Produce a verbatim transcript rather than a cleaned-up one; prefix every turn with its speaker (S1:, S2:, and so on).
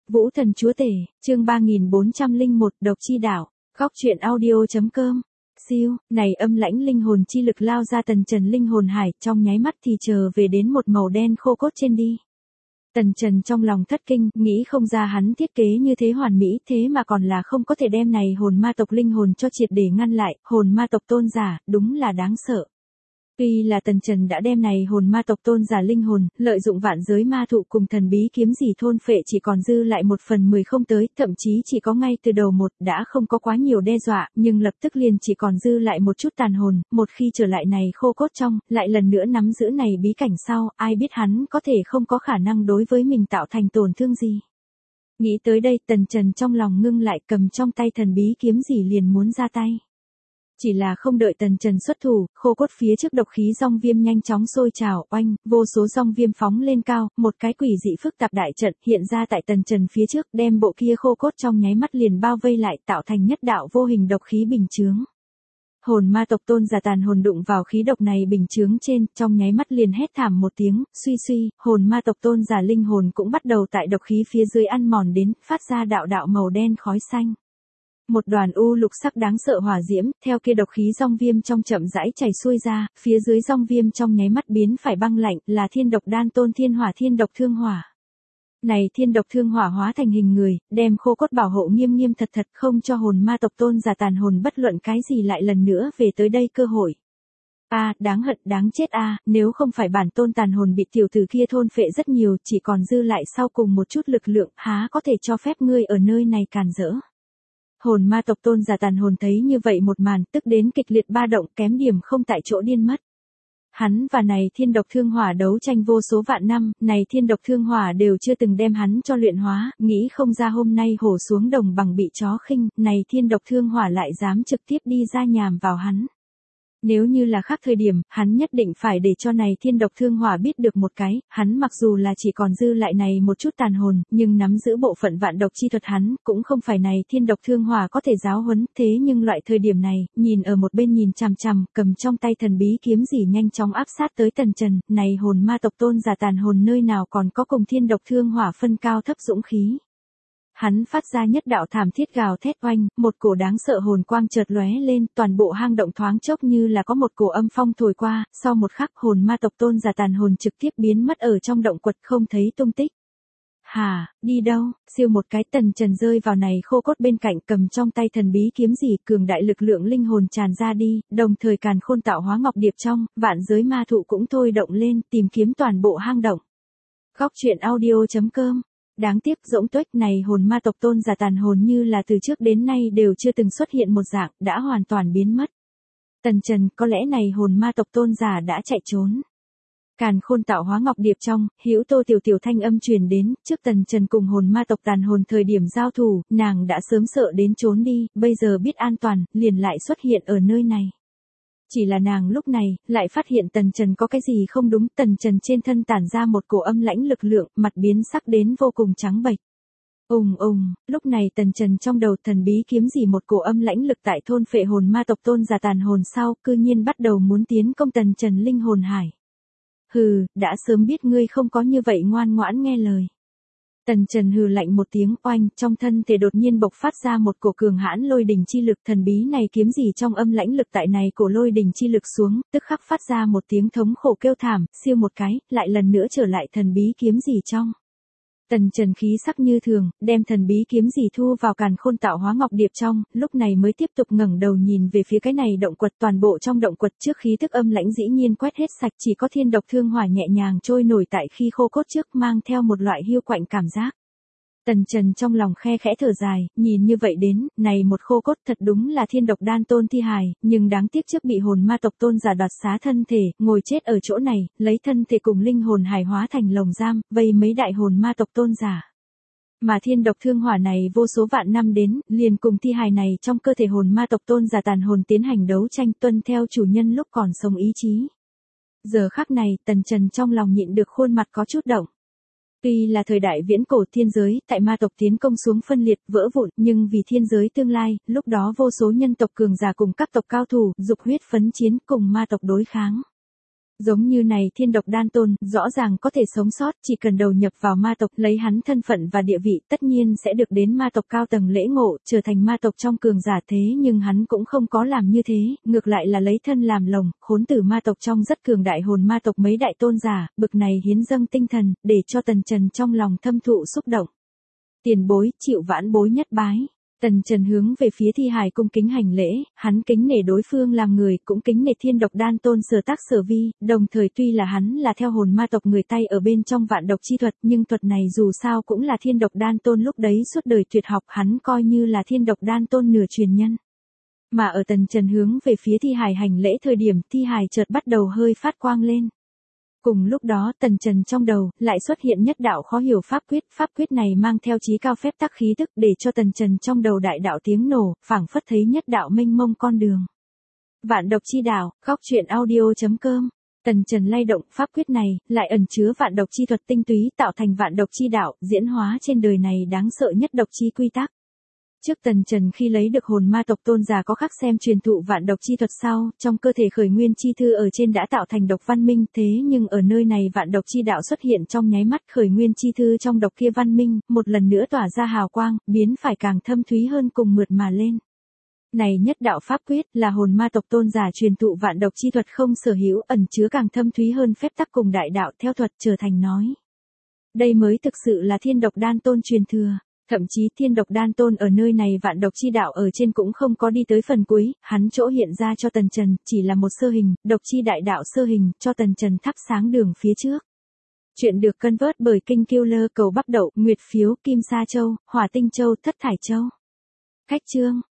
S1: Vũ Thần Chúa Tể, chương ba nghìn bốn trăm lẻ một, Độc Chi Đảo, Góc truyện audio.com. Siêu, này âm lãnh linh hồn chi lực lao ra Tần Trần linh hồn hải, trong nháy mắt thì chờ về đến một màu đen khô cốt trên đi. Tần Trần trong lòng thất kinh, nghĩ không ra hắn thiết kế như thế hoàn mỹ, thế mà còn là không có thể đem này hồn ma tộc linh hồn cho triệt để ngăn lại, hồn ma tộc tôn giả, đúng là đáng sợ. Tuy là Tần Trần đã đem này hồn ma tộc tôn giả linh hồn, lợi dụng vạn giới ma thụ cùng thần bí kiếm gì thôn phệ chỉ còn dư lại một phần mười không tới, thậm chí chỉ có ngay từ đầu một, đã không có quá nhiều đe dọa, nhưng lập tức liền chỉ còn dư lại một chút tàn hồn, một khi trở lại này khô cốt trong, lại lần nữa nắm giữ này bí cảnh sau, ai biết hắn có thể không có khả năng đối với mình tạo thành tổn thương gì. Nghĩ tới đây, Tần Trần trong lòng ngưng lại, cầm trong tay thần bí kiếm gì liền muốn ra tay. Chỉ là không đợi Tần Trần xuất thủ, khô cốt phía trước độc khí dòng viêm nhanh chóng sôi trào, oanh, vô số dòng viêm phóng lên cao, một cái quỷ dị phức tạp đại trận hiện ra tại Tần Trần phía trước, đem bộ kia khô cốt trong nháy mắt liền bao vây lại, tạo thành nhất đạo vô hình độc khí bình chướng. Hồn ma tộc tôn giả tàn hồn đụng vào khí độc này bình chướng trên, trong nháy mắt liền hét thảm một tiếng, suy suy, hồn ma tộc tôn giả linh hồn cũng bắt đầu tại độc khí phía dưới ăn mòn đến, phát ra đạo đạo màu đen khói xanh. Một đoàn u lục sắc đáng sợ hỏa diễm, theo kia độc khí dòng viêm trong chậm rãi chảy xuôi ra, phía dưới dòng viêm trong nháy mắt biến phải băng lạnh, là thiên độc đan tôn thiên hỏa thiên độc thương hỏa. Này thiên độc thương hỏa hóa thành hình người, đem khô cốt bảo hộ nghiêm nghiêm thật thật, không cho hồn ma tộc tôn giả tàn hồn bất luận cái gì lại lần nữa về tới đây cơ hội. A, à, đáng hận đáng chết a, à, nếu không phải bản tôn tàn hồn bị tiểu tử kia thôn phệ rất nhiều, chỉ còn dư lại sau cùng một chút lực lượng, há có thể cho phép ngươi ở nơi này càn rỡ. Hồn ma tộc tôn giả tàn hồn thấy như vậy một màn, tức đến kịch liệt ba động, kém điểm không tại chỗ điên mất. Hắn và này thiên độc thương hỏa đấu tranh vô số vạn năm, này thiên độc thương hỏa đều chưa từng đem hắn cho luyện hóa, nghĩ không ra hôm nay hổ xuống đồng bằng bị chó khinh, này thiên độc thương hỏa lại dám trực tiếp đi ra nhàm vào hắn. Nếu như là khác thời điểm, hắn nhất định phải để cho này thiên độc thương hỏa biết được một cái, hắn mặc dù là chỉ còn dư lại này một chút tàn hồn, nhưng nắm giữ bộ phận vạn độc chi thuật hắn, cũng không phải này thiên độc thương hỏa có thể giáo huấn, thế nhưng loại thời điểm này, nhìn ở một bên nhìn chằm chằm, cầm trong tay thần bí kiếm gì nhanh chóng áp sát tới Tần Trần, này hồn ma tộc tôn giả tàn hồn nơi nào còn có cùng thiên độc thương hỏa phân cao thấp dũng khí. Hắn phát ra nhất đạo thảm thiết gào thét oanh, một cổ đáng sợ hồn quang chợt lóe lên, toàn bộ hang động thoáng chốc như là có một cổ âm phong thổi qua, sau một khắc hồn ma tộc tôn giả tàn hồn trực tiếp biến mất ở trong động quật không thấy tung tích. Hà, đi đâu, siêu một cái Tần Trần rơi vào này khô cốt bên cạnh cầm trong tay thần bí kiếm gì, cường đại lực lượng linh hồn tràn ra đi, đồng thời càn khôn tạo hóa ngọc điệp trong, vạn giới ma thụ cũng thôi động lên, tìm kiếm toàn bộ hang động. Góc truyện audio.com. Đáng tiếc rỗng tuếch này hồn ma tộc tôn giả tàn hồn như là từ trước đến nay đều chưa từng xuất hiện một dạng, đã hoàn toàn biến mất. Tần Trần, có lẽ này hồn ma tộc tôn giả đã chạy trốn. Càn khôn tạo hóa ngọc điệp trong, hữu tô tiểu tiểu thanh âm truyền đến, trước Tần Trần cùng hồn ma tộc tàn hồn thời điểm giao thủ, nàng đã sớm sợ đến trốn đi, bây giờ biết an toàn, liền lại xuất hiện ở nơi này. Chỉ là nàng lúc này, lại phát hiện Tần Trần có cái gì không đúng, Tần Trần trên thân tản ra một cổ âm lãnh lực lượng, mặt biến sắc đến vô cùng trắng bệch. Ùng ùng, lúc này Tần Trần trong đầu thần bí kiếm gì một cổ âm lãnh lực tại thôn phệ hồn ma tộc tôn giả tàn hồn sau, cư nhiên bắt đầu muốn tiến công Tần Trần linh hồn hải. Hừ, đã sớm biết ngươi không có như vậy ngoan ngoãn nghe lời. Tần Trần hừ lạnh một tiếng oanh, trong thân thể đột nhiên bộc phát ra một cổ cường hãn lôi đình chi lực, thần bí này kiếm gì trong âm lãnh lực tại này cổ lôi đình chi lực xuống, tức khắc phát ra một tiếng thống khổ kêu thảm, siêu một cái, lại lần nữa trở lại thần bí kiếm gì trong. Tần Trần khí sắc như thường, đem thần bí kiếm gì thu vào càn khôn tạo hóa ngọc điệp trong, lúc này mới tiếp tục ngẩng đầu nhìn về phía cái này động quật, toàn bộ trong động quật trước khí tức âm lãnh dĩ nhiên quét hết sạch, chỉ có thiên độc thương hỏa nhẹ nhàng trôi nổi tại khi khô cốt trước, mang theo một loại hiu quạnh cảm giác. Tần Trần trong lòng khe khẽ thở dài, nhìn như vậy đến, này một khô cốt thật đúng là thiên độc đan tôn thi hài, nhưng đáng tiếc trước bị hồn ma tộc tôn giả đoạt xá thân thể, ngồi chết ở chỗ này, lấy thân thể cùng linh hồn hài hóa thành lồng giam, vây mấy đại hồn ma tộc tôn giả. Mà thiên độc thương hỏa này vô số vạn năm đến, liền cùng thi hài này trong cơ thể hồn ma tộc tôn giả tàn hồn tiến hành đấu tranh tuân theo chủ nhân lúc còn sống ý chí. Giờ khắc này, Tần Trần trong lòng nhịn được khuôn mặt có chút động. Tuy là thời đại viễn cổ thiên giới, tại ma tộc tiến công xuống phân liệt, vỡ vụn, nhưng vì thiên giới tương lai, lúc đó vô số nhân tộc cường giả cùng các tộc cao thủ, dục huyết phấn chiến cùng ma tộc đối kháng. Giống như này thiên độc đan tôn, rõ ràng có thể sống sót, chỉ cần đầu nhập vào ma tộc, lấy hắn thân phận và địa vị, tất nhiên sẽ được đến ma tộc cao tầng lễ ngộ, trở thành ma tộc trong cường giả thế nhưng hắn cũng không có làm như thế, ngược lại là lấy thân làm lồng, khốn tử ma tộc trong rất cường đại hồn ma tộc mấy đại tôn giả, bực này hiến dâng tinh thần, để cho Tần Trần trong lòng thâm thụ xúc động. Tiền bối, chịu vãn bối nhất bái. Tần Trần hướng về phía thi hài cung kính hành lễ, hắn kính nể đối phương làm người, cũng kính nể thiên độc đan tôn sở tác sở vi, đồng thời tuy là hắn là theo hồn ma tộc người tay ở bên trong vạn độc chi thuật, nhưng thuật này dù sao cũng là thiên độc đan tôn lúc đấy suốt đời tuyệt học, hắn coi như là thiên độc đan tôn nửa truyền nhân. Mà ở Tần Trần hướng về phía thi hài hành lễ thời điểm, thi hài chợt bắt đầu hơi phát quang lên. Cùng lúc đó, Tần Trần trong đầu, lại xuất hiện nhất đạo khó hiểu pháp quyết, pháp quyết này mang theo chí cao phép tắc khí tức để cho Tần Trần trong đầu đại đạo tiếng nổ, phảng phất thấy nhất đạo mênh mông con đường. Vạn độc chi đạo, góc truyện audio chấm com. Tần Trần lay động pháp quyết này, lại ẩn chứa vạn độc chi thuật tinh túy tạo thành vạn độc chi đạo, diễn hóa trên đời này đáng sợ nhất độc chi quy tắc. Trước Tần Trần khi lấy được hồn ma tộc tôn giả có khắc xem truyền thụ vạn độc chi thuật sau, trong cơ thể khởi nguyên chi thư ở trên đã tạo thành độc văn minh, thế nhưng ở nơi này vạn độc chi đạo xuất hiện trong nháy mắt, khởi nguyên chi thư trong độc kia văn minh, một lần nữa tỏa ra hào quang, biến phải càng thâm thúy hơn cùng mượt mà lên. Này nhất đạo pháp quyết là hồn ma tộc tôn giả truyền thụ vạn độc chi thuật không sở hữu, ẩn chứa càng thâm thúy hơn phép tắc cùng đại đạo theo thuật trở thành nói. Đây mới thực sự là thiên độc đan tôn truyền thừa. Thậm chí thiên độc đan tôn ở nơi này vạn độc chi đạo ở trên cũng không có đi tới phần cuối, hắn chỗ hiện ra cho Tần Trần, chỉ là một sơ hình, độc chi đại đạo sơ hình, cho Tần Trần thắp sáng đường phía trước. Chuyện được cân vớt bởi Kinh Killer cầu bắp đậu, nguyệt phiếu, kim sa châu, hỏa tinh châu, thất thải châu. Khách chương.